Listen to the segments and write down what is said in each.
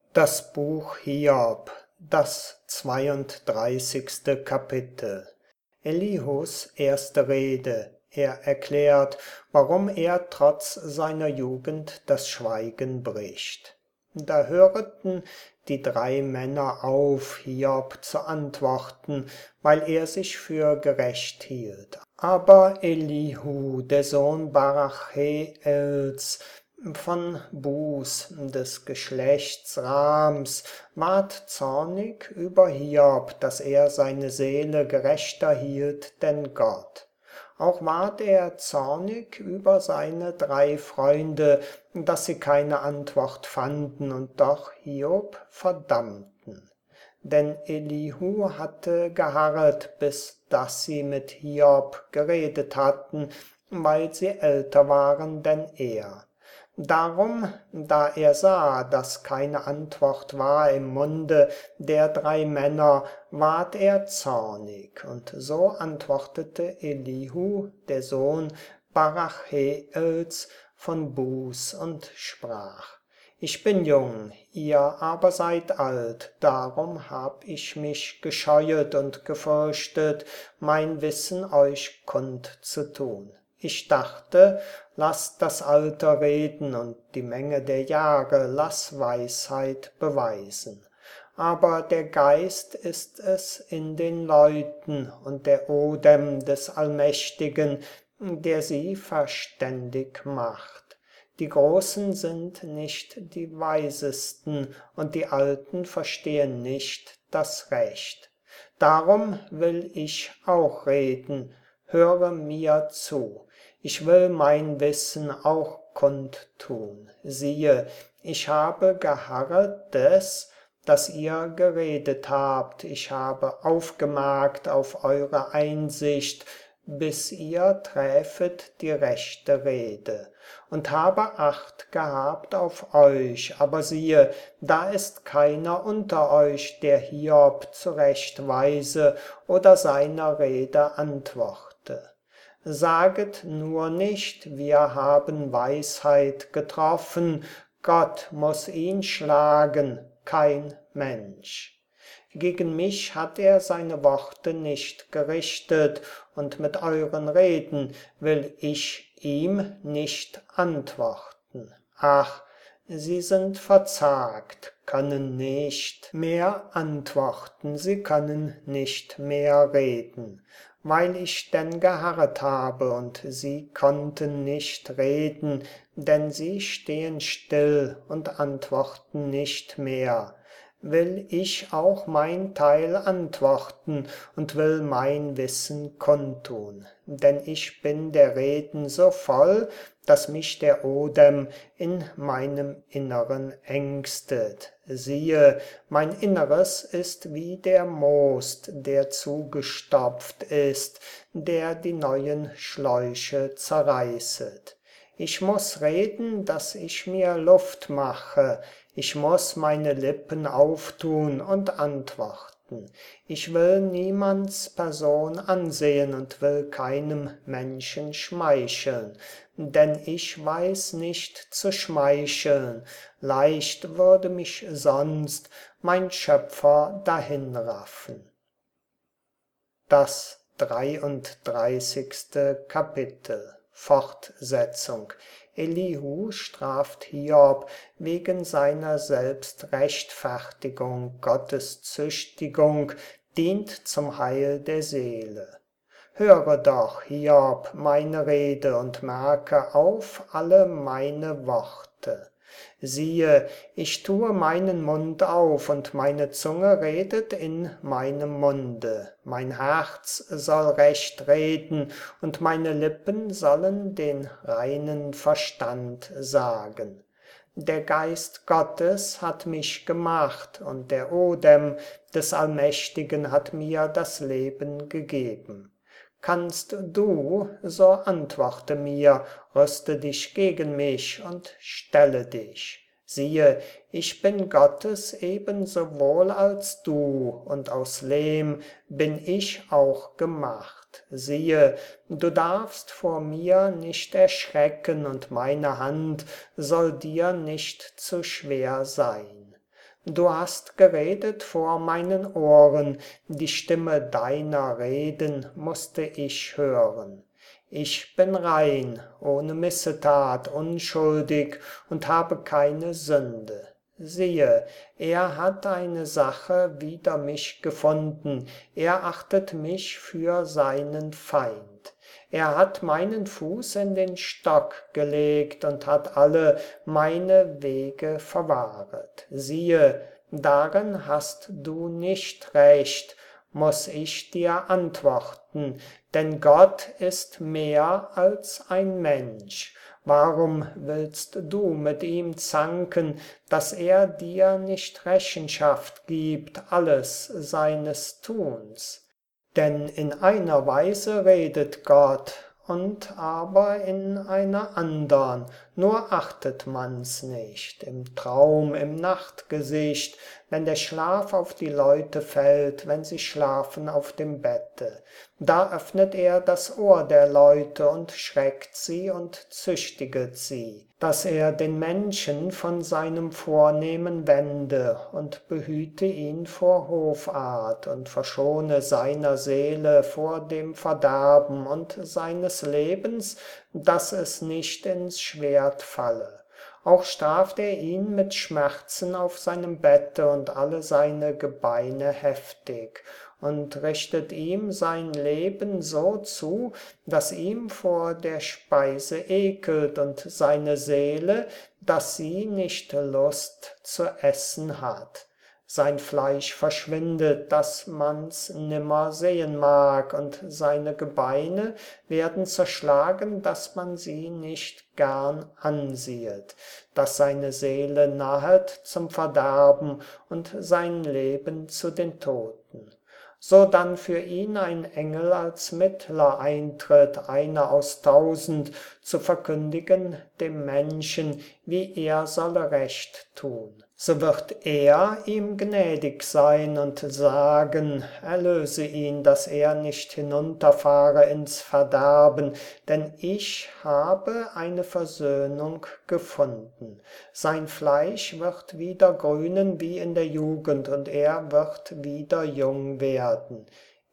Das Buch Hiob, das 32. Kapitel. Elihus erste Rede. Er erklärt, warum er trotz seiner Jugend das Schweigen bricht. Da hörten die drei Männer auf, Hiob zu antworten, weil er sich für gerecht hielt. Aber Elihu, der Sohn Barachels, von Bus des Geschlechts Rams, ward zornig über Hiob, dass er seine Seele gerechter hielt denn Gott. Auch ward er zornig über seine drei Freunde, dass sie keine Antwort fanden und doch Hiob verdammten. Denn Elihu hatte geharret, bis dass sie mit Hiob geredet hatten, weil sie älter waren denn er. Darum, da er sah, dass keine Antwort war im Munde der drei Männer, ward er zornig. Und so antwortete Elihu, der Sohn Barachels von Bus, und sprach: Ich bin jung, ihr aber seid alt, darum hab ich mich gescheuet und gefürchtet, mein Wissen euch kundzutun. Ich dachte, lass das Alter reden und die Menge der Jahre lass Weisheit beweisen. Aber der Geist ist es in den Leuten und der Odem des Allmächtigen, der sie verständig macht. Die Großen sind nicht die Weisesten und die Alten verstehen nicht das Recht. Darum will ich auch reden, höre mir zu. Ich will mein Wissen auch kundtun. Siehe, ich habe geharret des, dass ihr geredet habt. Ich habe aufgemerkt auf eure Einsicht, bis ihr träfet die rechte Rede. Und habe Acht gehabt auf euch. Aber siehe, da ist keiner unter euch, der Hiob zurechtweise oder seiner Rede antworte. Saget nur nicht, wir haben Weisheit getroffen, Gott muß ihn schlagen, kein Mensch. Gegen mich hat er seine Worte nicht gerichtet, und mit euren Reden will ich ihm nicht antworten. Ach, sie sind verzagt, können nicht mehr antworten, sie können nicht mehr reden. Weil ich denn geharret habe und sie konnten nicht reden, denn sie stehen still und antworten nicht mehr. Will ich auch mein Teil antworten und will mein Wissen kundtun. Denn ich bin der Reden so voll, dass mich der Odem in meinem Inneren ängstet. Siehe, mein Inneres ist wie der Most, der zugestopft ist, der die neuen Schläuche zerreißet. Ich muß reden, dass ich mir Luft mache, ich muß meine Lippen auftun und antworten. Ich will niemands Person ansehen und will keinem Menschen schmeicheln, denn ich weiß nicht zu schmeicheln, leicht würde mich sonst mein Schöpfer dahinraffen. Das 33. Kapitel. Fortsetzung. Elihu straft Hiob wegen seiner Selbstrechtfertigung. Gottes Züchtigung dient zum Heil der Seele. Höre doch, Hiob, meine Rede und merke auf alle meine Worte. Siehe, ich tue meinen Mund auf und meine Zunge redet in meinem Munde. Mein Herz soll recht reden und meine Lippen sollen den reinen Verstand sagen. Der Geist Gottes hat mich gemacht und der Odem des Allmächtigen hat mir das Leben gegeben. Kannst du, so antworte mir, rüste dich gegen mich und stelle dich. Siehe, ich bin Gottes ebenso wohl als du, und aus Lehm bin ich auch gemacht. Siehe, du darfst vor mir nicht erschrecken, und meine Hand soll dir nicht zu schwer sein. Du hast geredet vor meinen Ohren, die Stimme deiner Reden musste ich hören. Ich bin rein, ohne Missetat, unschuldig und habe keine Sünde. Siehe, er hat eine Sache wider mich gefunden, er achtet mich für seinen Feind. Er hat meinen Fuß in den Stock gelegt und hat alle meine Wege verwahret. Siehe, darin hast du nicht recht, muß ich dir antworten, denn Gott ist mehr als ein Mensch. Warum willst du mit ihm zanken, dass er dir nicht Rechenschaft gibt alles seines Tuns? Denn in einer Weise redet Gott, und aber in einer andern, nur achtet man's nicht, im Traum, im Nachtgesicht, wenn der Schlaf auf die Leute fällt, wenn sie schlafen auf dem Bette. Da öffnet er das Ohr der Leute und schreckt sie und züchtiget sie, dass er den Menschen von seinem Vornehmen wende und behüte ihn vor Hoffart und verschone seiner Seele vor dem Verderben und seines Lebens, dass es nicht ins Schwert falle. Auch straft er ihn mit Schmerzen auf seinem Bette und alle seine Gebeine heftig und richtet ihm sein Leben so zu, dass ihm vor der Speise ekelt und seine Seele, dass sie nicht Lust zu essen hat. Sein Fleisch verschwindet, dass man's nimmer sehen mag, und seine Gebeine werden zerschlagen, dass man sie nicht gern ansiehet, dass seine Seele nahet zum Verderben und sein Leben zu den Toten. So dann für ihn ein Engel als Mittler eintritt, einer aus 1000, zu verkündigen dem Menschen, wie er solle Recht tun. So wird er ihm gnädig sein und sagen, erlöse ihn, dass er nicht hinunterfahre ins Verderben, denn ich habe eine Versöhnung gefunden. Sein Fleisch wird wieder grünen wie in der Jugend, und er wird wieder jung werden.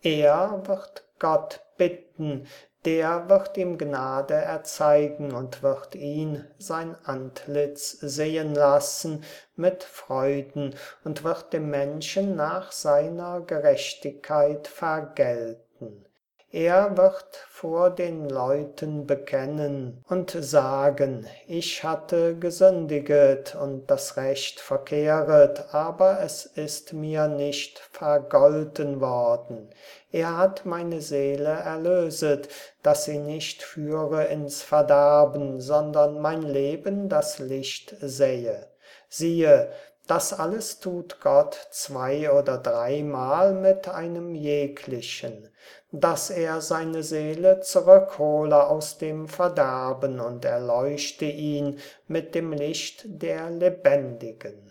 Er wird Gott bitten, der wird ihm Gnade erzeigen und wird ihn sein Antlitz sehen lassen mit Freuden und wird dem Menschen nach seiner Gerechtigkeit vergelten. Er wird vor den Leuten bekennen und sagen, ich hatte gesündiget und das Recht verkehret, aber es ist mir nicht vergolten worden. Er hat meine Seele erlöset, dass sie nicht führe ins Verderben, sondern mein Leben das Licht sähe. Siehe, das alles tut Gott 2 oder 3-mal mit einem jeglichen, dass er seine Seele zurückhole aus dem Verderben und erleuchte ihn mit dem Licht der Lebendigen.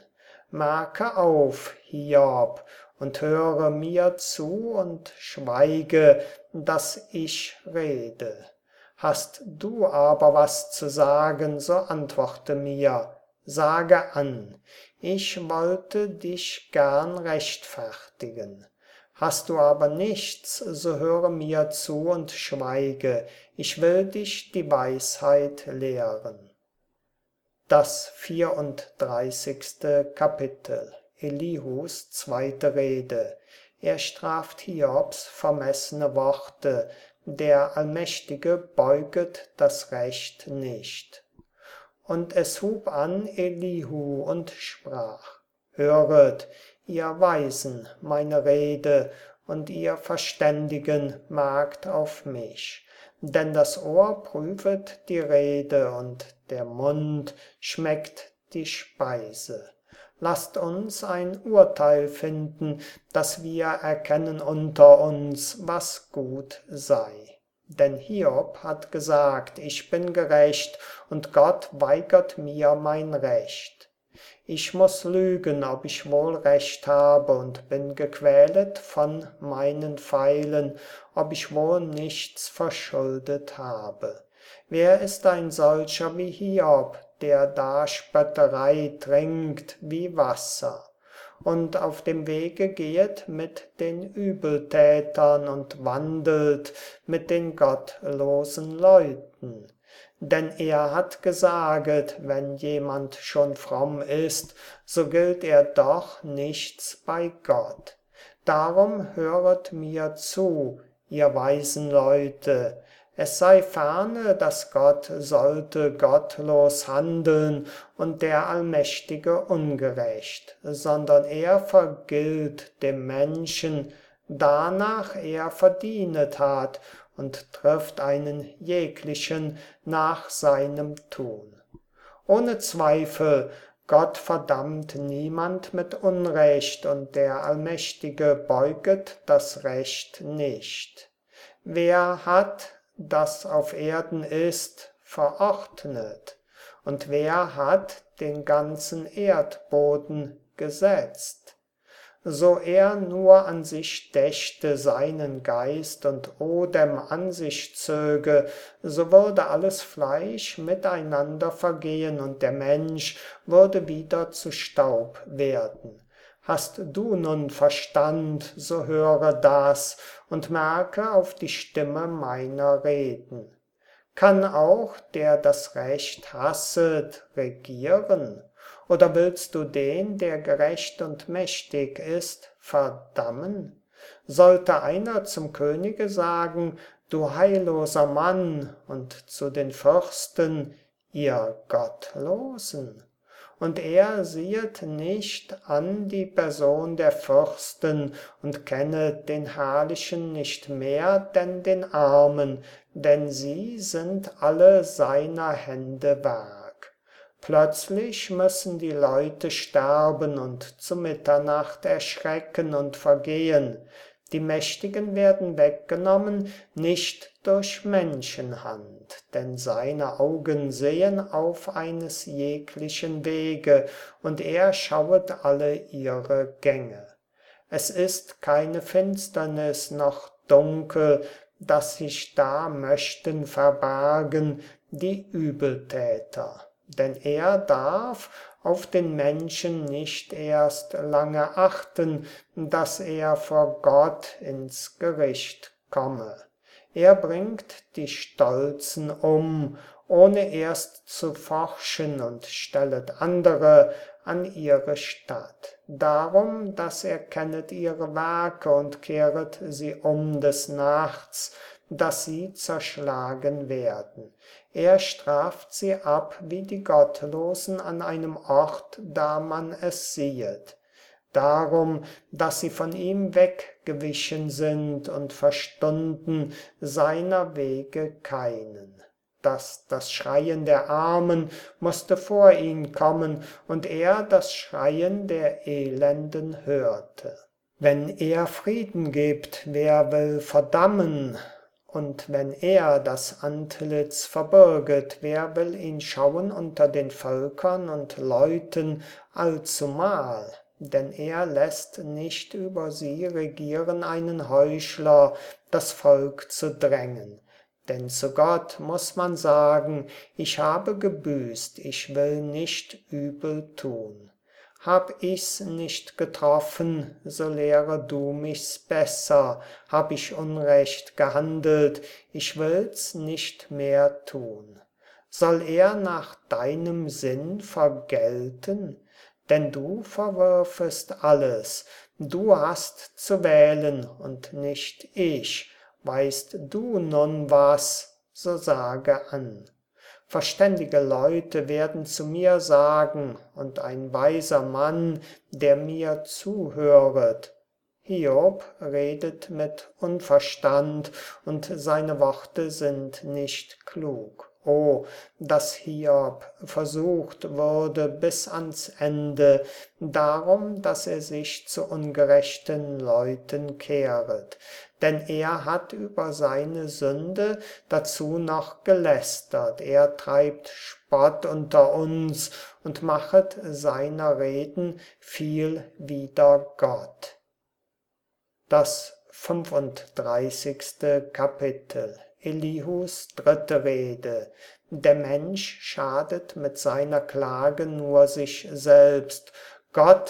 Merke auf, Hiob, und höre mir zu und schweige, dass ich rede. Hast du aber was zu sagen, so antworte mir, sage an. Ich wollte dich gern rechtfertigen. Hast du aber nichts, so höre mir zu und schweige, ich will dich die Weisheit lehren. Das 34. Kapitel. Elihus zweite Rede. Er straft Hiobs vermessene Worte, der Allmächtige beuget das Recht nicht. Und es hub an Elihu und sprach, höret, ihr Weisen, meine Rede, und ihr Verständigen merkt auf mich. Denn das Ohr prüfet die Rede, und der Mund schmeckt die Speise. Lasst uns ein Urteil finden, dass wir erkennen unter uns, was gut sei. Denn Hiob hat gesagt, ich bin gerecht, und Gott weigert mir mein Recht. Ich muß lügen, ob ich wohl Recht habe, und bin gequälet von meinen Pfeilen, ob ich wohl nichts verschuldet habe. Wer ist ein solcher wie Hiob, der da Spötterei trinkt wie Wasser? und auf dem Wege gehet mit den Übeltätern und wandelt mit den gottlosen Leuten. Denn er hat gesaget, wenn jemand schon fromm ist, so gilt er doch nichts bei Gott. Darum höret mir zu, ihr weisen Leute, es sei ferne, dass Gott sollte gottlos handeln und der Allmächtige ungerecht, sondern er vergilt dem Menschen, danach er verdienet hat, und trifft einen jeglichen nach seinem Tun. Ohne Zweifel, Gott verdammt niemand mit Unrecht und der Allmächtige beuget das Recht nicht. Wer hat, das auf Erden ist, verordnet? Und wer hat den ganzen Erdboden gesetzt? So er nur an sich dächte, seinen Geist und Odem an sich zöge, so würde alles Fleisch miteinander vergehen und der Mensch würde wieder zu Staub werden. Hast du nun Verstand, so höre das und merke auf die Stimme meiner Reden. Kann auch, der das Recht hasset, regieren? Oder willst du den, der gerecht und mächtig ist, verdammen? Sollte einer zum Könige sagen, du heilloser Mann, und zu den Fürsten, ihr Gottlosen? Und er siehet nicht an die Person der Fürsten und kennet den Herrlichen nicht mehr denn den Armen, denn sie sind alle seiner Hände Werk. Plötzlich müssen die Leute sterben und zu Mitternacht erschrecken und vergehen. Die Mächtigen werden weggenommen, nicht durch Menschenhand, denn seine Augen sehen auf eines jeglichen Wege, und er schauet alle ihre Gänge. Es ist keine Finsternis noch Dunkel, dass sich da möchten verbergen die Übeltäter. Denn er darf auf den Menschen nicht erst lange achten, dass er vor Gott ins Gericht komme. Er bringt die Stolzen ohne erst zu forschen und stellet andere an ihre Statt. Darum, dass er kennet ihre Werke und kehret sie des Nachts, dass sie zerschlagen werden. Er straft sie ab wie die Gottlosen an einem Ort, da man es siehet. Darum, dass sie von ihm weggewichen sind und verstunden seiner Wege keinen. Das Schreien der Armen musste vor ihn kommen und er das Schreien der Elenden hörte. Wenn er Frieden gibt, wer will verdammen? Und wenn er das Antlitz verbirget, wer will ihn schauen unter den Völkern und Leuten allzumal? Denn er lässt nicht über sie regieren einen Heuchler, das Volk zu drängen. Denn zu Gott muss man sagen, ich habe gebüßt, ich will nicht übel tun. Hab ich's nicht getroffen, so lehre du mich's besser. Hab ich Unrecht gehandelt, ich will's nicht mehr tun. Soll er nach deinem Sinn vergelten? Denn du verwirfest alles, du hast zu wählen und nicht ich. Weißt du nun was, so sage an. Verständige Leute werden zu mir sagen, und ein weiser Mann, der mir zuhöret. Hiob redet mit Unverstand, und seine Worte sind nicht klug. Oh, dass Hiob versucht wurde bis ans Ende, darum, dass er sich zu ungerechten Leuten kehret. Denn er hat über seine Sünde dazu noch gelästert. Er treibt Spott unter uns und machet seiner Reden viel wider Gott. Das 35. Kapitel. Elihus dritte Rede. Der Mensch schadet mit seiner Klage nur sich selbst. Gott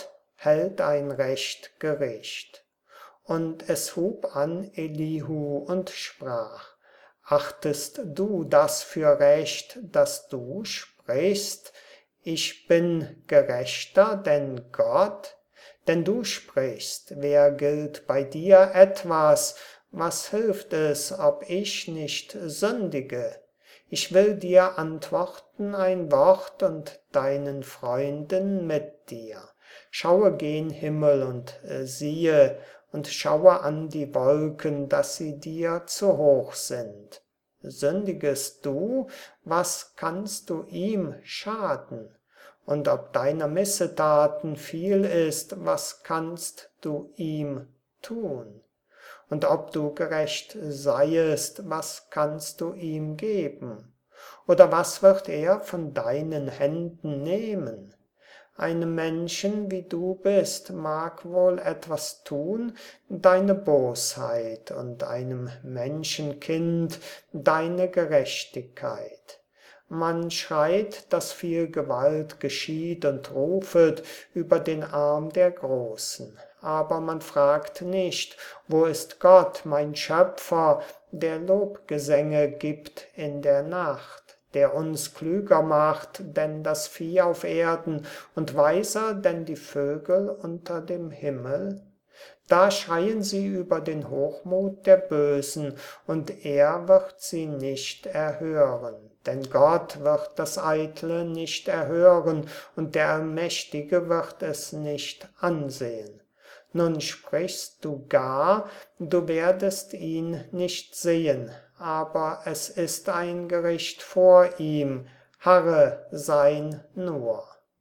hält ein recht Gericht. Und es hub an Elihu und sprach: Achtest du das für recht, dass du sprichst, ich bin gerechter denn Gott? Denn du sprichst, wer gilt bei dir etwas, was hilft es, ob ich nicht sündige? Ich will dir antworten ein Wort und deinen Freunden mit dir. Schaue gen Himmel und siehe, und schaue an die Wolken, dass sie dir zu hoch sind. Sündigest du, was kannst du ihm schaden? Und ob deiner Missetaten viel ist, was kannst du ihm tun? Und ob du gerecht seiest, was kannst du ihm geben? Oder was wird er von deinen Händen nehmen? Einem Menschen, wie du bist, mag wohl etwas tun, deine Bosheit, und einem Menschenkind deine Gerechtigkeit. Man schreit, dass viel Gewalt geschieht und rufet über den Arm der Großen. Aber man fragt nicht, wo ist Gott, mein Schöpfer, der Lobgesänge gibt in der Nacht, der uns klüger macht denn das Vieh auf Erden und weiser denn die Vögel unter dem Himmel? Da schreien sie über den Hochmut der Bösen, und er wird sie nicht erhören. Denn Gott wird das Eitle nicht erhören, und der Allmächtige wird es nicht ansehen. Nun sprichst du gar, du werdest ihn nicht sehen, aber es ist ein Gericht vor ihm, harre sein nur.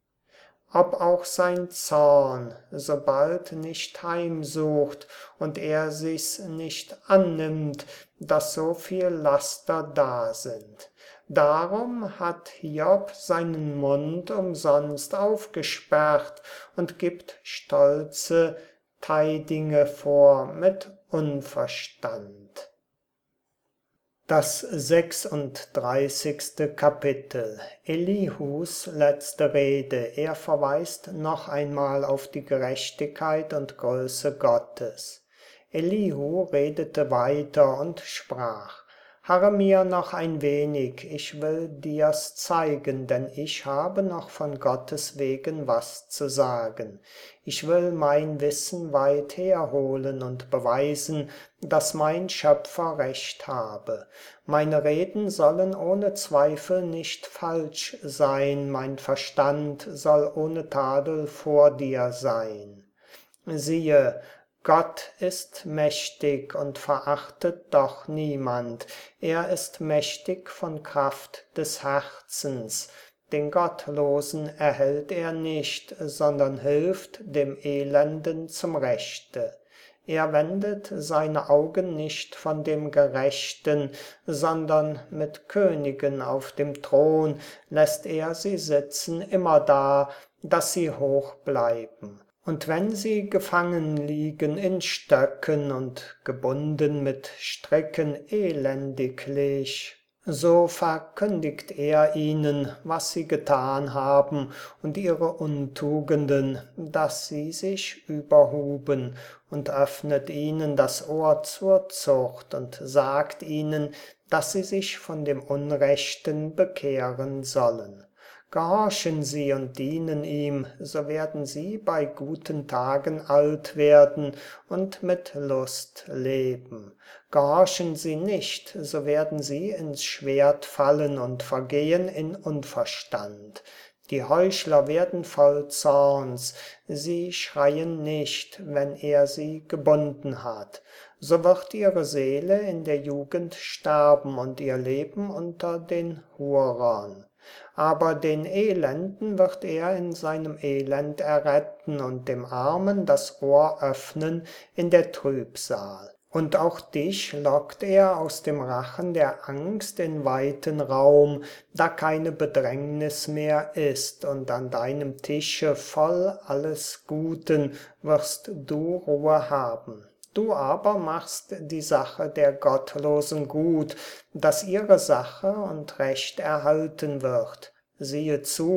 Ob auch sein Zorn sobald nicht heimsucht und er sich's nicht annimmt, dass so viel Laster da sind. Darum hat Hiob seinen Mund umsonst aufgesperrt und gibt stolze Teidinge vor mit Unverstand. Das 36. Kapitel. Elihus letzte Rede. Er verweist noch einmal auf die Gerechtigkeit und Größe Gottes. Elihu redete weiter und sprach: Harre mir noch ein wenig, ich will dir's zeigen, denn ich habe noch von Gottes wegen was zu sagen. Ich will mein Wissen weit herholen und beweisen, dass mein Schöpfer Recht habe. Meine Reden sollen ohne Zweifel nicht falsch sein, mein Verstand soll ohne Tadel vor dir sein. Siehe, Gott ist mächtig und verachtet doch niemand. Er ist mächtig von Kraft des Herzens. Den Gottlosen erhält er nicht, sondern hilft dem Elenden zum Rechte. Er wendet seine Augen nicht von dem Gerechten, sondern mit Königen auf dem Thron lässt er sie sitzen immerdar, dass sie hoch bleiben. Und wenn sie gefangen liegen in Stöcken und gebunden mit Stricken elendiglich, so verkündigt er ihnen, was sie getan haben und ihre Untugenden, dass sie sich überhuben, und öffnet ihnen das Ohr zur Zucht und sagt ihnen, dass sie sich von dem Unrechten bekehren sollen. Gehorchen sie und dienen ihm, so werden sie bei guten Tagen alt werden und mit Lust leben. Gehorchen sie nicht, so werden sie ins Schwert fallen und vergehen in Unverstand. Die Heuchler werden voll Zorns, sie schreien nicht, wenn er sie gebunden hat. So wird ihre Seele in der Jugend sterben und ihr Leben unter den Hurern. Aber den Elenden wird er in seinem Elend erretten und dem Armen das Ohr öffnen in der Trübsal. Und auch dich lockt er aus dem Rachen der Angst in weiten Raum, da keine Bedrängnis mehr ist, und an deinem Tische voll alles Guten wirst du Ruhe haben. Du aber machst die Sache der Gottlosen gut, dass ihre Sache und Recht erhalten wird. Siehe zu,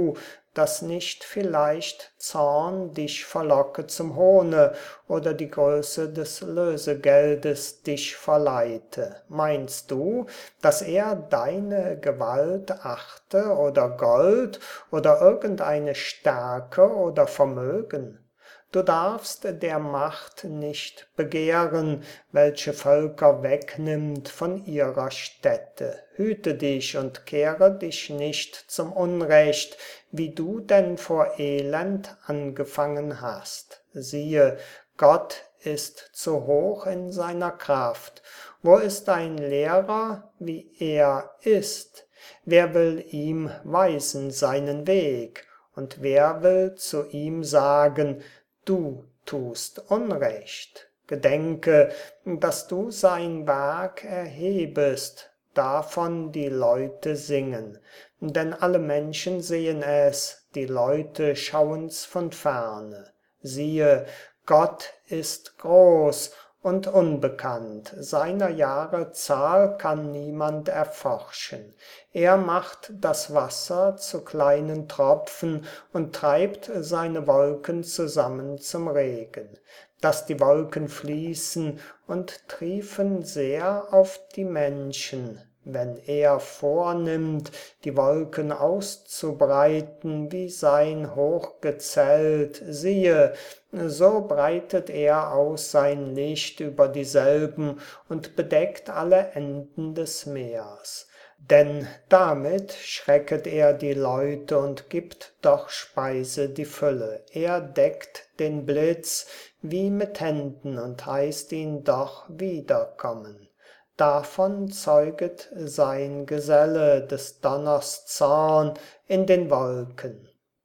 dass nicht vielleicht Zorn dich verlocke zum Hohne oder die Größe des Lösegeldes dich verleite. Meinst du, dass er deine Gewalt achte oder Gold oder irgendeine Stärke oder Vermögen? Du darfst der Macht nicht begehren, welche Völker wegnimmt von ihrer Stätte. Hüte dich und kehre dich nicht zum Unrecht, wie du denn vor Elend angefangen hast. Siehe, Gott ist zu hoch in seiner Kraft. Wo ist ein Lehrer, wie er ist? Wer will ihm weisen seinen Weg? Und wer will zu ihm sagen, du tust Unrecht? Gedenke, dass du sein Werk erhebest, davon die Leute singen. Denn alle Menschen sehen es, die Leute schauen's von ferne. Siehe, Gott ist groß und unbekannt, seiner Jahre Zahl kann niemand erforschen. Er macht das Wasser zu kleinen Tropfen und treibt seine Wolken zusammen zum Regen, dass die Wolken fließen und triefen sehr auf die Menschen. Wenn er vornimmt, die Wolken auszubreiten wie sein Hochgezelt, siehe, so breitet er aus sein Licht über dieselben und bedeckt alle Enden des Meers. Denn damit schrecket er die Leute und gibt doch Speise die Fülle. Er deckt den Blitz wie mit Händen und heißt ihn doch wiederkommen. Davon zeuget sein Geselle des Donners Zorn in den Wolken.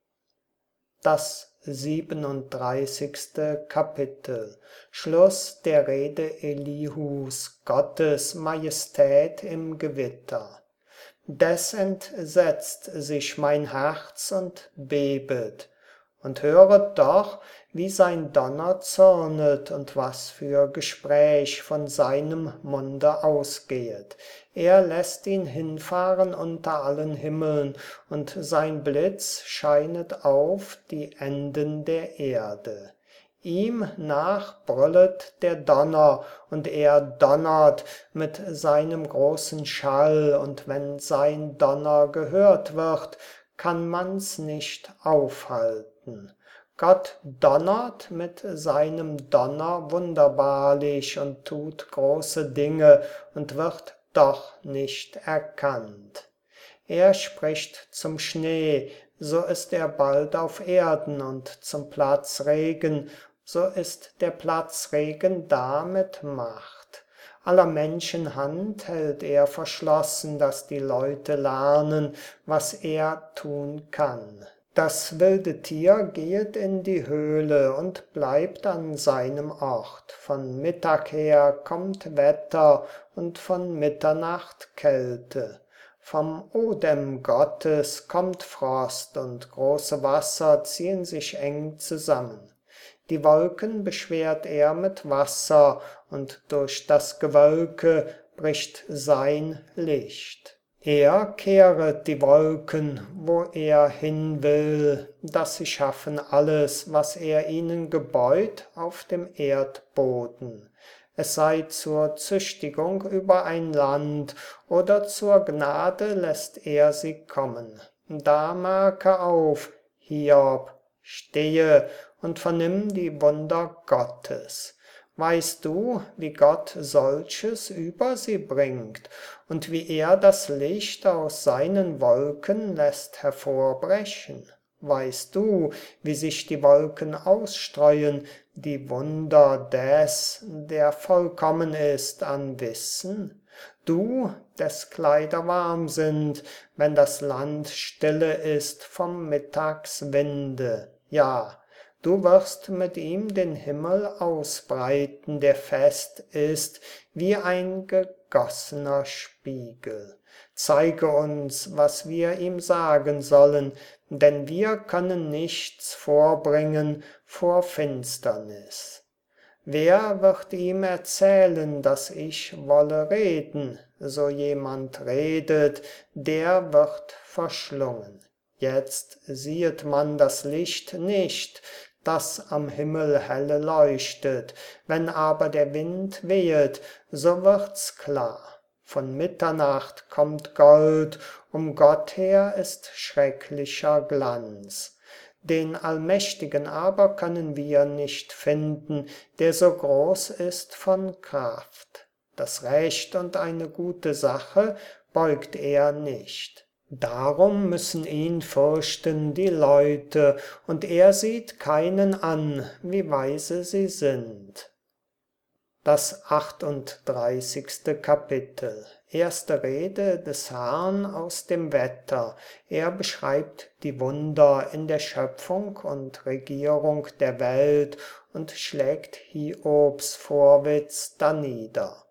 Das 37. Kapitel. Schluss der Rede Elihus, Gottes Majestät im Gewitter. Des entsetzt sich mein Herz und bebet. Und höret doch, wie sein Donner zürnet und was für Gespräch von seinem Munde ausgehet. Er lässt ihn hinfahren unter allen Himmeln, und sein Blitz scheinet auf die Enden der Erde. Ihm nach brüllet der Donner, und er donnert mit seinem großen Schall, und wenn sein Donner gehört wird, kann man's nicht aufhalten. Gott donnert mit seinem Donner wunderbarlich und tut große Dinge und wird doch nicht erkannt. Er spricht zum Schnee, so ist er bald auf Erden, und zum Platzregen, so ist der Platzregen da mit Macht. Aller Menschen Hand hält er verschlossen, dass die Leute lernen, was er tun kann. Das wilde Tier gehet in die Höhle und bleibt an seinem Ort. Von Mittag her kommt Wetter und von Mitternacht Kälte. Vom Odem Gottes kommt Frost und große Wasser ziehen sich eng zusammen. Die Wolken beschwert er mit Wasser, und durch das Gewölke bricht sein Licht. Er kehret die Wolken, wo er hin will, dass sie schaffen alles, was er ihnen gebeut auf dem Erdboden. Es sei zur Züchtigung über ein Land oder zur Gnade lässt er sie kommen. Da merke auf, Hiob, stehe und vernimm die Wunder Gottes. Weißt du, wie Gott solches über sie bringt und wie er das Licht aus seinen Wolken lässt hervorbrechen? Weißt du, wie sich die Wolken ausstreuen, die Wunder des, der vollkommen ist an Wissen? Du, des Kleider warm sind, wenn das Land stille ist vom Mittagswinde. Ja, du wirst mit ihm den Himmel ausbreiten, der fest ist wie ein gegossener Spiegel. Zeige uns, was wir ihm sagen sollen, denn wir können nichts vorbringen vor Finsternis. Wer wird ihm erzählen, dass ich wolle reden? So jemand redet, der wird verschlungen. jetzt siehet man das Licht nicht, das am Himmel helle leuchtet, wenn aber der Wind wehet, so wird's klar. Von Mitternacht kommt Gold, um Gott her ist schrecklicher Glanz. Den Allmächtigen aber können wir nicht finden, der so groß ist von Kraft. Das Recht und eine gute Sache beugt er nicht. Darum müssen ihn fürchten die Leute, und er sieht keinen an, wie weise sie sind. Das 38. Kapitel. Erste Rede des Herrn aus dem Wetter. Er beschreibt die Wunder in der Schöpfung und Regierung der Welt und schlägt Hiobs Vorwitz danieder.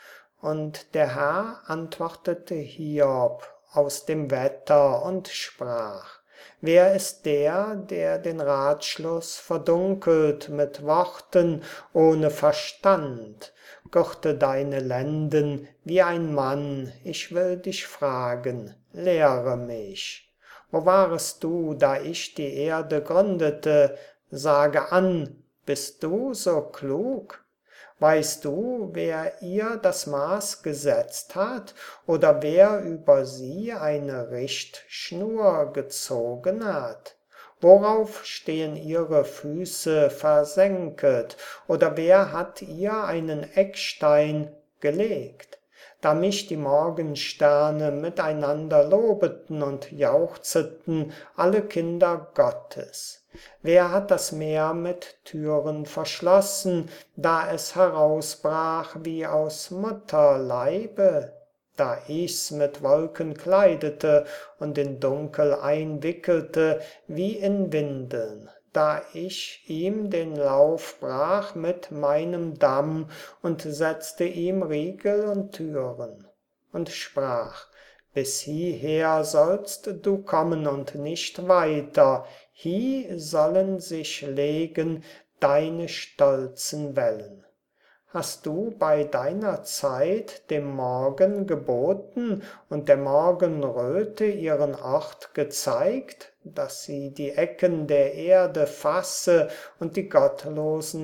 Und der Herr antwortete Hiob aus dem Wetter und sprach: Wer ist der den Ratschluss verdunkelt mit Worten ohne Verstand? Gürte deine Lenden wie ein Mann, ich will dich fragen, lehre mich. Wo warest du, da ich die Erde gründete? Sage an, bist du so klug? Weißt du, wer ihr das Maß gesetzt hat, oder wer über sie eine Richtschnur gezogen hat? Worauf stehen ihre Füße versenket, oder wer hat ihr einen Eckstein gelegt? Da mich die Morgensterne miteinander lobeten und jauchzeten, alle Kinder Gottes. Wer hat das Meer mit Türen verschlossen, da es herausbrach wie aus Mutterleibe? Da ich's mit Wolken kleidete und in Dunkel einwickelte wie in Windeln, da ich ihm den Lauf brach mit meinem Damm und setzte ihm Riegel und Türen und sprach: Bis hieher sollst du kommen und nicht weiter, hie sollen sich legen deine stolzen Wellen. Hast du bei deiner Zeit dem Morgen geboten und der Morgenröte ihren Ort gezeigt, dass sie die Ecken der Erde fasse und die Gottlosen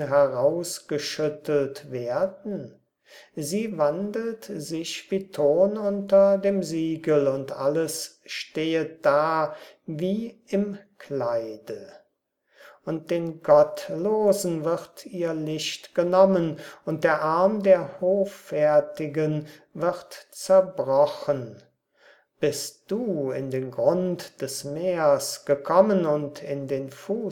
herausgeschüttelt werden? Sie wandelt sich wie Ton unter dem Siegel, und alles stehet da wie im Kleide. Und den Gottlosen wird ihr Licht genommen, und der Arm der Hoffärtigen wird zerbrochen. Bist du in den Grund des Meers gekommen und in den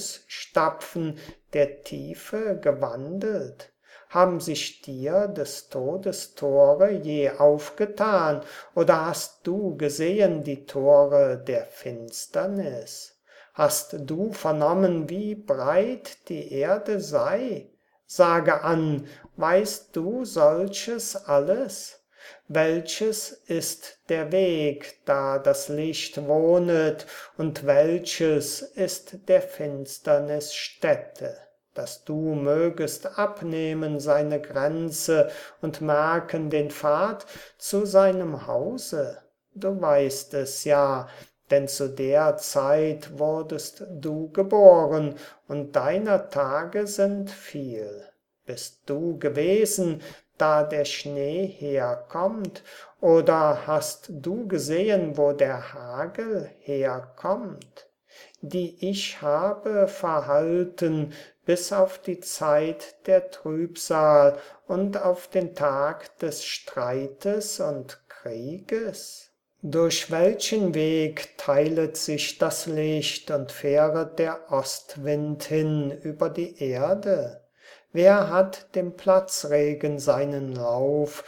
Fußstapfen der Tiefe gewandelt? Haben sich dir des Todes Tore je aufgetan, oder hast du gesehen die Tore der Finsternis? Hast du vernommen, wie breit die Erde sei? Sage an, weißt du solches alles? Welches ist der Weg, da das Licht wohnet, und welches ist der Finsternis Stätte? Dass du mögest abnehmen seine Grenze und merken den Pfad zu seinem Hause? Du weißt es ja, denn zu der Zeit wurdest du geboren, und deiner Tage sind viel. Bist du gewesen, da der Schnee herkommt, oder hast du gesehen, wo der Hagel herkommt? Die ich habe verhalten bis auf die Zeit der Trübsal und auf den Tag des Streites und Krieges? Durch welchen Weg teilet sich das Licht und fähret der Ostwind hin über die Erde? Wer hat dem Platzregen seinen Lauf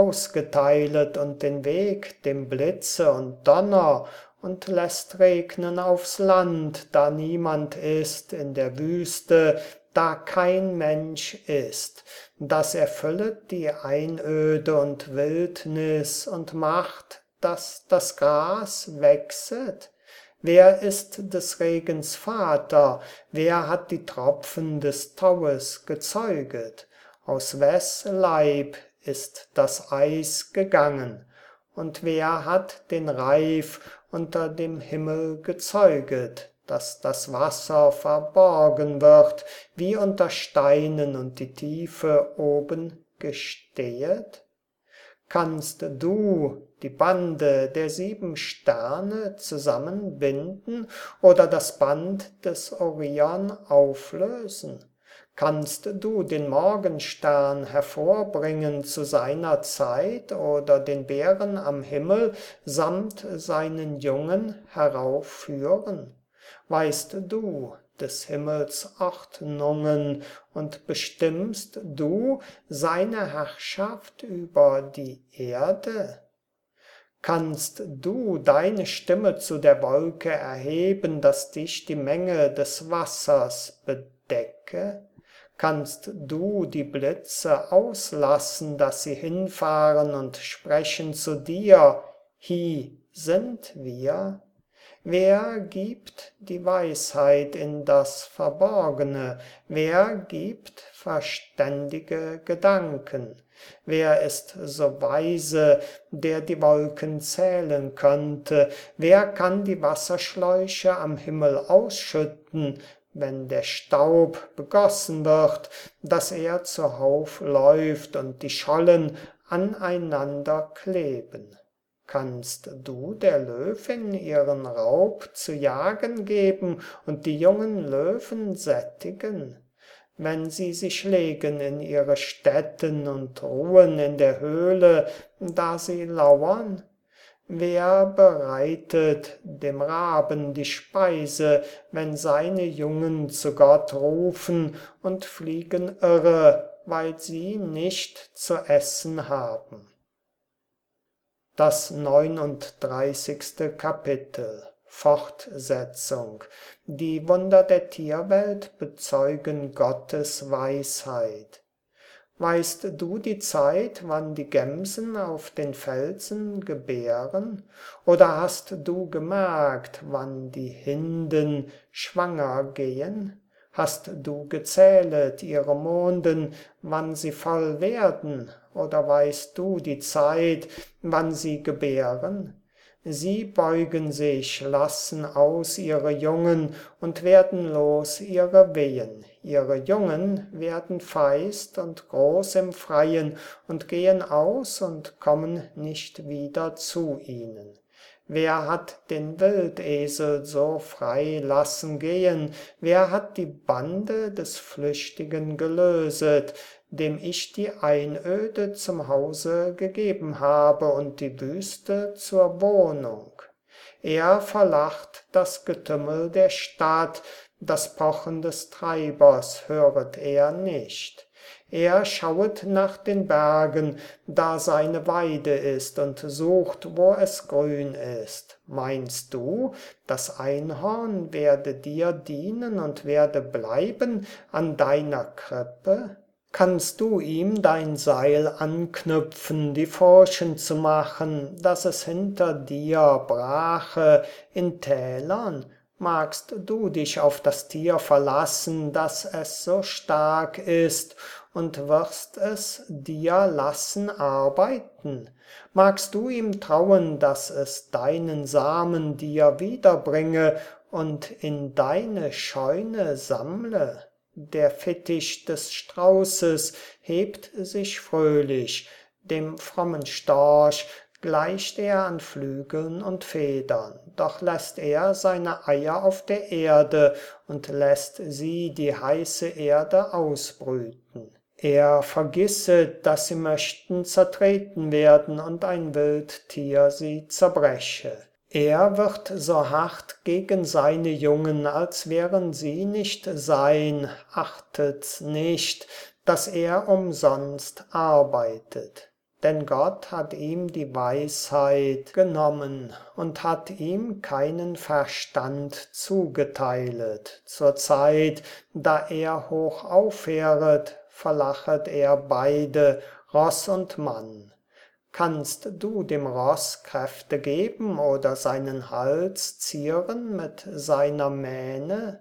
ausgeteilet und den Weg dem Blitze und Donner und lässt regnen aufs Land, da niemand ist, in der Wüste, da kein Mensch ist? Das erfüllet die Einöde und Wildnis und macht, dass das Gras wächset? Wer ist des Regens Vater? Wer hat die Tropfen des Taues gezeuget? Aus wes Leib ist das Eis gegangen? Und wer hat den Reif unter dem Himmel gezeuget, dass das Wasser verborgen wird, wie unter Steinen und die Tiefe oben gestehet? Kannst du die Bande der 7 Sterne zusammenbinden oder das Band des Orion auflösen? Kannst du den Morgenstern hervorbringen zu seiner Zeit oder den Bären am Himmel samt seinen Jungen heraufführen? Weißt du des Himmels Ordnungen und bestimmst du seine Herrschaft über die Erde? Kannst du deine Stimme zu der Wolke erheben, dass dich die Menge des Wassers bedecke? Kannst du die Blitze auslassen, dass sie hinfahren und sprechen zu dir, hie sind wir? Wer gibt die Weisheit in das Verborgene? Wer gibt verständige Gedanken? Wer ist so weise, der die Wolken zählen könnte? Wer kann die Wasserschläuche am Himmel ausschütten, wenn der Staub begossen wird, dass er zuhauf läuft und die Schollen aneinander kleben? Kannst du der Löwin ihren Raub zu jagen geben und die jungen Löwen sättigen? Wenn sie sich legen in ihre Stätten und ruhen in der Höhle, da sie lauern? Wer bereitet dem Raben die Speise, wenn seine Jungen zu Gott rufen und fliegen irre, weil sie nicht zu essen haben? Das 39. Kapitel. Fortsetzung. Die Wunder der Tierwelt bezeugen Gottes Weisheit. Weißt du die Zeit, wann die Gemsen auf den Felsen gebären? Oder hast du gemerkt, wann die Hinden schwanger gehen? Hast du gezählet ihre Monden, wann sie voll werden? Oder weißt du die Zeit, wann sie gebären? Sie beugen sich, lassen aus ihre Jungen und werden los ihre Wehen. Ihre Jungen werden feist und groß im Freien und gehen aus und kommen nicht wieder zu ihnen. Wer hat den Wildesel so frei lassen gehen? Wer hat die Bande des Flüchtigen gelöset, dem ich die Einöde zum Hause gegeben habe und die Wüste zur Wohnung? Er verlacht das Getümmel der Stadt, das Pochen des Treibers höret er nicht. Er schauet nach den Bergen, da seine Weide ist, und sucht, wo es grün ist. Meinst du, das Einhorn werde dir dienen und werde bleiben an deiner Krippe? Kannst du ihm dein Seil anknüpfen, die Furchen zu machen, dass es hinter dir brache in Tälern? Magst du dich auf das Tier verlassen, dass es so stark ist, und wirst es dir lassen arbeiten? Magst du ihm trauen, dass es deinen Samen dir wiederbringe und in deine Scheune sammle? Der Fittich des Straußes hebt sich fröhlich, dem frommen Storch gleicht er an Flügeln und Federn, doch lässt er seine Eier auf der Erde und lässt sie die heiße Erde ausbrüten. Er vergisset, dass sie möchten zertreten werden und ein Wildtier sie zerbreche. Er wird so hart gegen seine Jungen, als wären sie nicht sein, achtet's nicht, dass er umsonst arbeitet. Denn Gott hat ihm die Weisheit genommen und hat ihm keinen Verstand zugeteilet. Zur Zeit, da er hoch auffähret, verlachet er beide, Ross und Mann. Kannst du dem Ross Kräfte geben oder seinen Hals zieren mit seiner Mähne?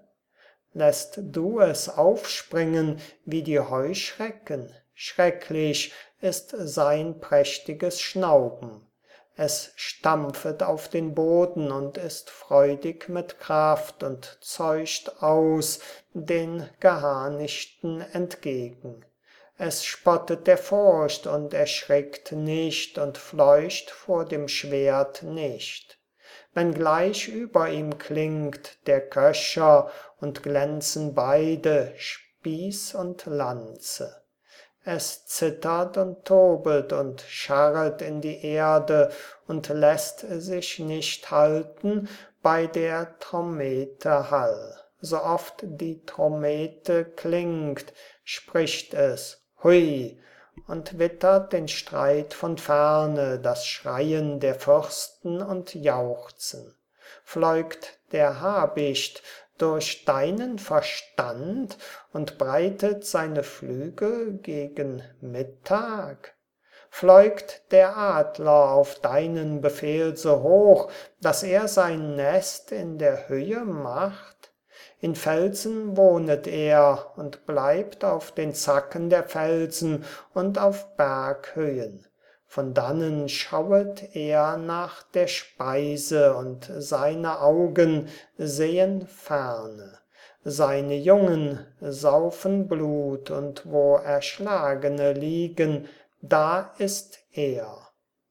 Lässt du es aufspringen wie die Heuschrecken? Schrecklich ist sein prächtiges Schnauben. Es stampfet auf den Boden und ist freudig mit Kraft und zeucht aus den Geharnischten entgegen. Es spottet der Furcht und erschrickt nicht und fleucht vor dem Schwert nicht. Wenngleich über ihm klingt der Köcher und glänzen beide, Spieß und Lanze. Es zittert und tobet und scharret in die Erde und lässt sich nicht halten bei der Trommete Hall. So oft die Trommete klingt, spricht es Hui und wittert den Streit von ferne, das Schreien der Fürsten und Jauchzen. Fleugт der Habicht durch deinen Verstand und breitet seine Flügel gegen Mittag? Fleugt der Adler auf deinen Befehl so hoch, dass er sein Nest in der Höhe macht? In Felsen wohnet er und bleibt auf den Zacken der Felsen und auf Berghöhen. Von dannen schauet er nach der Speise und seine Augen sehen ferne. Seine Jungen saufen Blut und wo Erschlagene liegen, da ist er.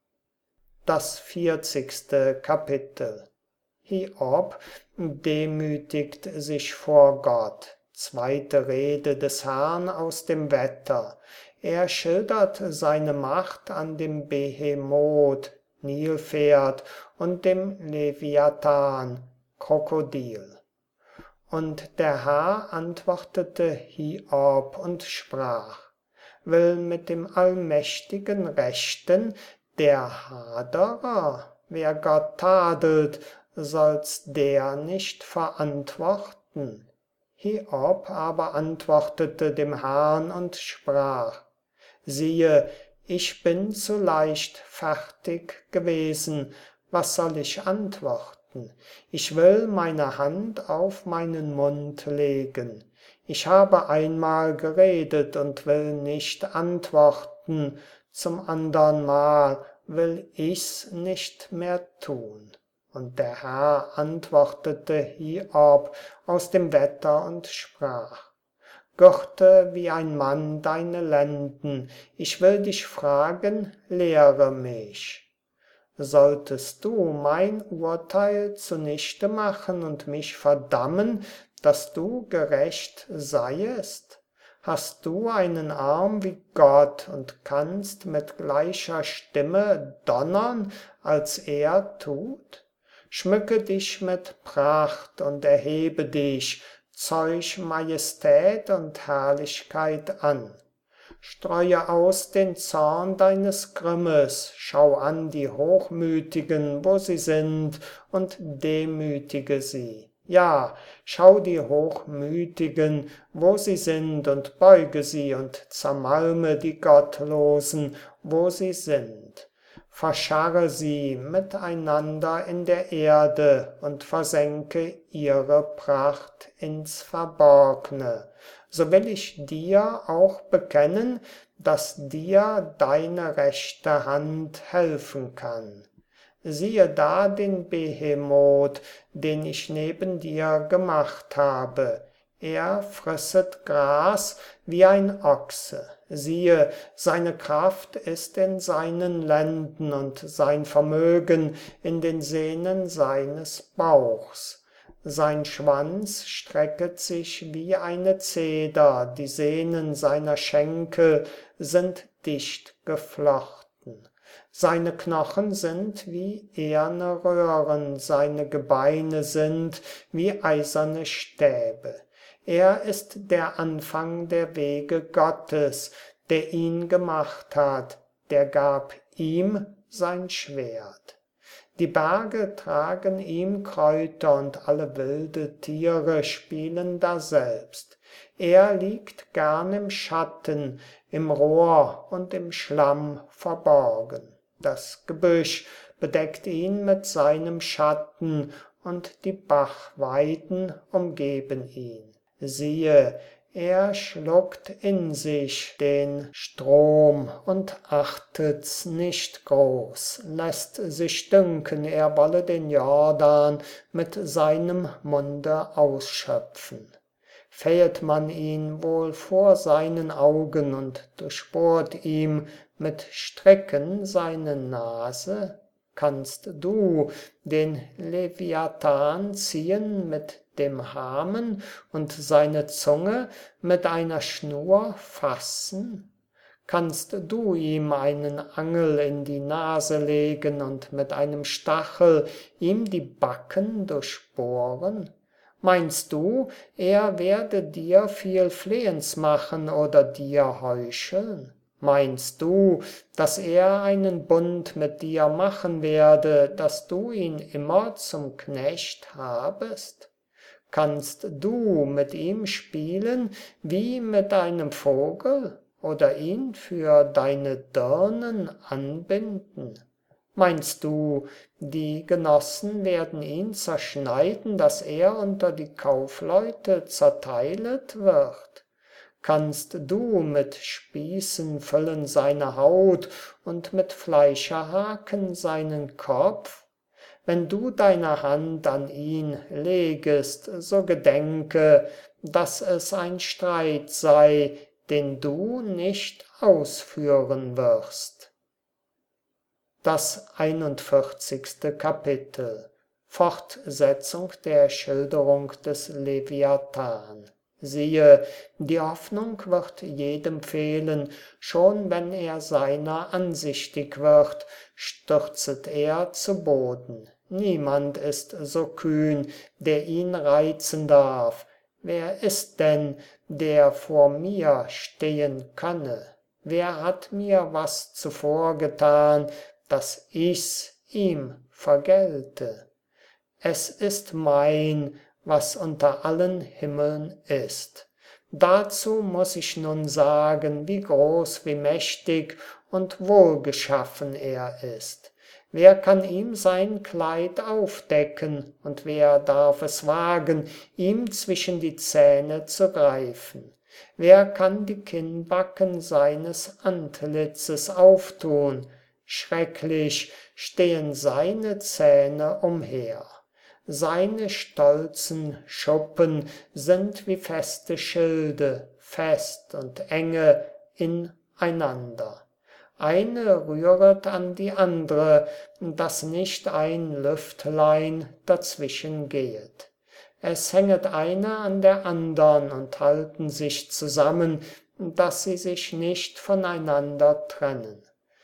Das 40. Kapitel. Hiob demütigt sich vor Gott. Zweite Rede des Herrn aus dem Wetter. Er schildert seine Macht an dem Behemoth, Nilpferd und dem Leviathan, Krokodil. Und der Herr antwortete Hiob und sprach: Will mit dem Allmächtigen rechten der Haderer? Wer Gott tadelt, soll's der nicht verantworten? Hiob aber antwortete dem Herrn und sprach: Siehe, ich bin zu leichtfertig gewesen, was soll ich antworten? Ich will meine Hand auf meinen Mund legen. Ich habe einmal geredet und will nicht antworten, zum andern Mal will ich's nicht mehr tun. Und der Herr antwortete Hiob aus dem Wetter und sprach: Gürte wie ein Mann deine Lenden, ich will dich fragen, lehre mich. Solltest du mein Urteil zunichte machen und mich verdammen, dass du gerecht seiest? Hast du einen Arm wie Gott und kannst mit gleicher Stimme donnern, als er tut? Schmücke dich mit Pracht und erhebe dich, zeug Majestät und Herrlichkeit an. Streue aus den Zorn deines Grimmes, schau an die Hochmütigen, wo sie sind, und demütige sie. Ja, schau die Hochmütigen, wo sie sind, und beuge sie und zermalme die Gottlosen, wo sie sind. Verscharre sie miteinander in der Erde und versenke ihre Pracht ins Verborgene. So will ich dir auch bekennen, dass dir deine rechte Hand helfen kann. Siehe da den Behemoth, den ich neben dir gemacht habe. Er frisset Gras wie ein Ochse. Siehe, seine Kraft ist in seinen Lenden und sein Vermögen in den Sehnen seines Bauchs. Sein Schwanz strecket sich wie eine Zeder, die Sehnen seiner Schenkel sind dicht geflochten. Seine Knochen sind wie eherne Röhren, seine Gebeine sind wie eiserne Stäbe. Er ist der Anfang der Wege Gottes, der ihn gemacht hat, der gab ihm sein Schwert. Die Berge tragen ihm Kräuter und alle wilde Tiere spielen daselbst. Er liegt gern im Schatten, im Rohr und im Schlamm verborgen. Das Gebüsch bedeckt ihn mit seinem Schatten und die Bachweiden umgeben ihn. Siehe, er schluckt in sich den Strom und achtet's nicht groß, lässt sich dünken, er wolle den Jordan mit seinem Munde ausschöpfen. Fährt man ihn wohl vor seinen Augen und durchbohrt ihm mit Stricken seine Nase? Kannst du den Leviathan ziehen mit dem Hamen und seine Zunge mit einer Schnur fassen? Kannst du ihm einen Angel in die Nase legen und mit einem Stachel ihm die Backen durchbohren? Meinst du, er werde dir viel Flehens machen oder dir heucheln? Meinst du, dass er einen Bund mit dir machen werde, dass du ihn immer zum Knecht habest? Kannst du mit ihm spielen wie mit einem Vogel oder ihn für deine Dirnen anbinden? Meinst du, die Genossen werden ihn zerschneiden, dass er unter die Kaufleute zerteilet wird? Kannst du mit Spießen füllen seine Haut und mit Fleischerhaken seinen Kopf? Wenn du deine Hand an ihn legest, so gedenke, dass es ein Streit sei, den du nicht ausführen wirst. Das 41. Kapitel. Fortsetzung der Schilderung des Leviathan. Siehe, die Hoffnung wird jedem fehlen, schon wenn er seiner ansichtig wird, stürzet er zu Boden. Niemand ist so kühn, der ihn reizen darf. Wer ist denn, der vor mir stehen könne? Wer hat mir was zuvor getan, dass ich's ihm vergelte? Es ist mein, was unter allen Himmeln ist. Dazu muss ich nun sagen, wie groß, wie mächtig und wohlgeschaffen er ist. Wer kann ihm sein Kleid aufdecken, und wer darf es wagen, ihm zwischen die Zähne zu greifen? Wer kann die Kinnbacken seines Antlitzes auftun? Schrecklich stehen seine Zähne umher. Seine stolzen Schuppen sind wie feste Schilde, fest und enge ineinander. Eine rühret an die andere, dass nicht ein Lüftlein dazwischen gehet. Es hänget eine an der andern und halten sich zusammen, dass sie sich nicht voneinander trennen.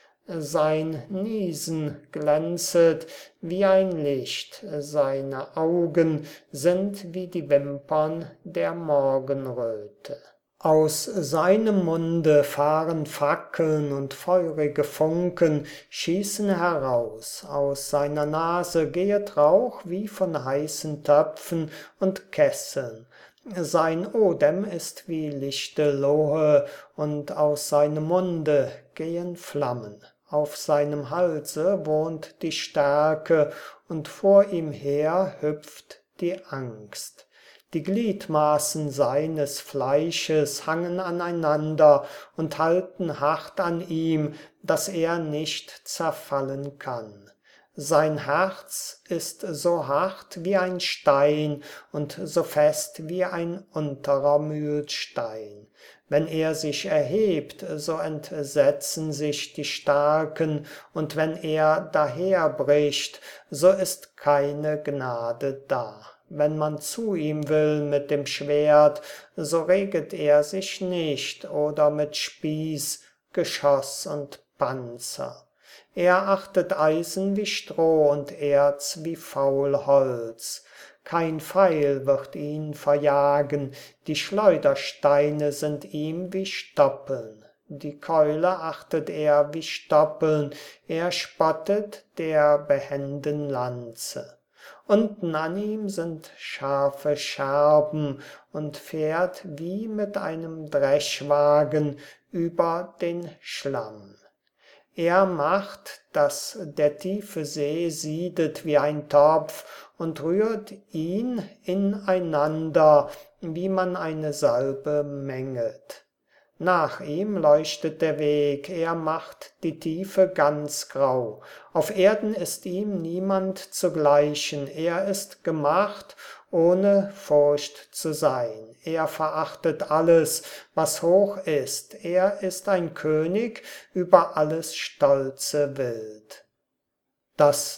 Sein Niesen glänzet wie ein Licht, seine Augen sind wie die Wimpern der Morgenröte. Aus seinem Munde fahren Fackeln und feurige Funken schießen heraus, aus seiner Nase gehet Rauch wie von heißen Töpfen und Kesseln. Sein Odem ist wie lichte Lohe, und aus seinem Munde gehen Flammen. Auf seinem Halse wohnt die Stärke, und vor ihm her hüpft die Angst. Die Gliedmaßen seines Fleisches hangen aneinander und halten hart an ihm, dass er nicht zerfallen kann. Sein Herz ist so hart wie ein Stein und so fest wie ein unterer Mühlstein. Wenn er sich erhebt, so entsetzen sich die Starken, und wenn er daherbricht, so ist keine Gnade da. Wenn man zu ihm will mit dem Schwert, so reget er sich nicht, oder mit Spieß, Geschoss und Panzer. Er achtet Eisen wie Stroh und Erz wie Faulholz. Kein Pfeil wird ihn verjagen, die Schleudersteine sind ihm wie Stoppeln. Die Keule achtet er wie Stoppeln, er spottet der behenden Lanze. Unten an ihm sind scharfe Scherben und fährt wie mit einem Dreschwagen über den Schlamm. Er macht, dass der tiefe See siedet wie ein Topf und rührt ihn ineinander, wie man eine Salbe menget. Nach ihm leuchtet der Weg, er macht die Tiefe ganz grau. Auf Erden ist ihm niemand zu gleichen, er ist gemacht, ohne Furcht zu sein. Er verachtet alles, was hoch ist, er ist ein König über alles stolze Wild. Das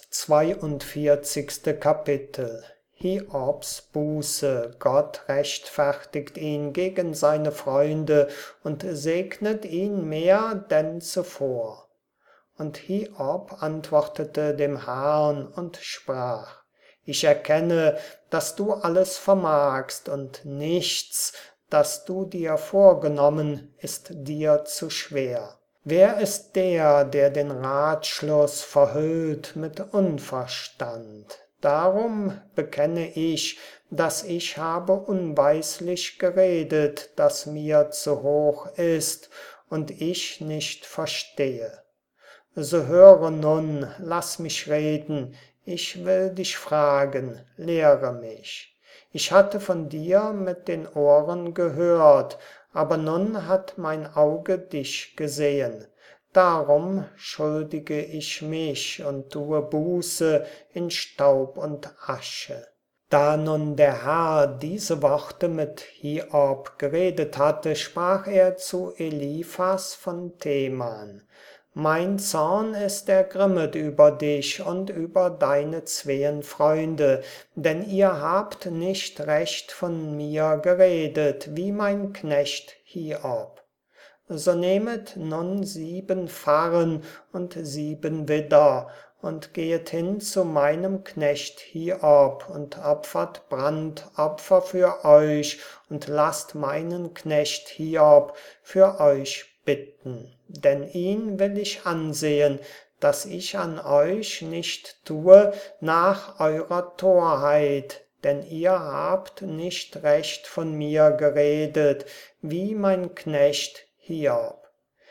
42. Kapitel. Hiobs Buße. Gott rechtfertigt ihn gegen seine Freunde und segnet ihn mehr denn zuvor. Und Hiob antwortete dem Herrn und sprach: Ich erkenne, dass du alles vermagst und nichts, das du dir vorgenommen, ist dir zu schwer. Wer ist der, der den Ratschluss verhüllt mit Unverstand? Darum bekenne ich, dass ich habe unweislich geredet, das mir zu hoch ist und ich nicht verstehe. So höre nun, lass mich reden, ich will dich fragen, lehre mich. Ich hatte von dir mit den Ohren gehört, aber nun hat mein Auge dich gesehen. Darum schuldige ich mich und tue Buße in Staub und Asche. Da nun der Herr diese Worte mit Hiob geredet hatte, sprach er zu Eliphas von Teman: Mein Zorn ist ergrimmet über dich und über deine zween Freunde, denn ihr habt nicht recht von mir geredet, wie mein Knecht Hiob. So nehmet nun 7 Farren und 7 Widder und gehet hin zu meinem Knecht Hiob und opfert Brandopfer für euch und lasst meinen Knecht Hiob für euch bitten. Denn ihn will ich ansehen, dass ich an euch nicht tue nach eurer Torheit, denn ihr habt nicht recht von mir geredet, wie mein Knecht Hiob.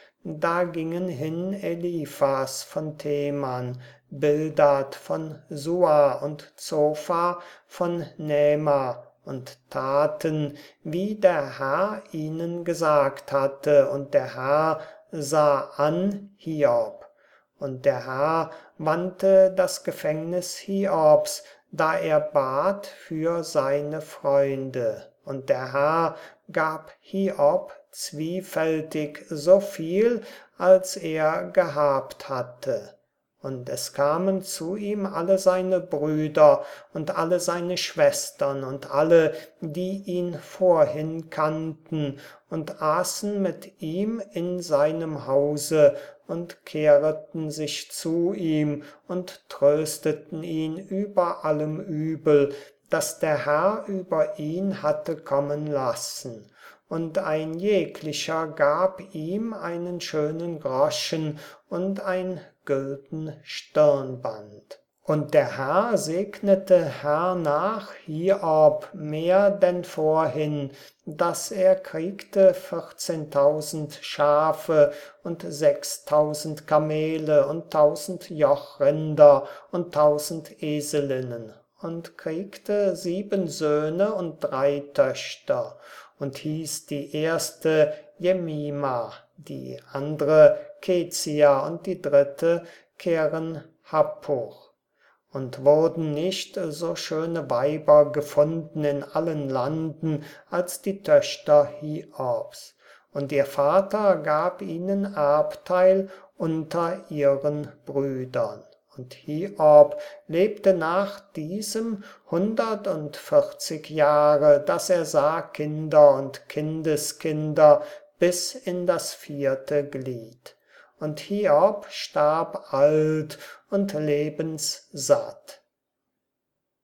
Da gingen hin Eliphas von Teman, Bildad von Sua und Zophar von Näma und taten, wie der Herr ihnen gesagt hatte, und der Herr sah an Hiob. Und der Herr wandte das Gefängnis Hiobs, da er bat für seine Freunde. Und der Herr gab Hiob zwiefältig so viel, als er gehabt hatte. Und es kamen zu ihm alle seine Brüder und alle seine Schwestern und alle, die ihn vorhin kannten, und aßen mit ihm in seinem Hause und kehreten sich zu ihm und trösteten ihn über allem Übel, das der Herr über ihn hatte kommen lassen. Und ein jeglicher gab ihm einen schönen Groschen und ein gülden Stirnband. Und der Herr segnete hernach Hiob mehr denn vorhin, dass er kriegte 14.000 Schafe und 6.000 Kamele und 1.000 Jochrinder und 1.000 Eselinnen und kriegte 7 Söhne und 3 Töchter und hieß die erste Jemima, die andere Kezia und die dritte Keren Happuch. Und wurden nicht so schöne Weiber gefunden in allen Landen als die Töchter Hiobs. Und ihr Vater gab ihnen Erbteil unter ihren Brüdern. Und Hiob lebte nach diesem 140 Jahre, dass er sah Kinder und Kindeskinder bis in das 4. Glied. Und Hiob starb alt und lebenssatt.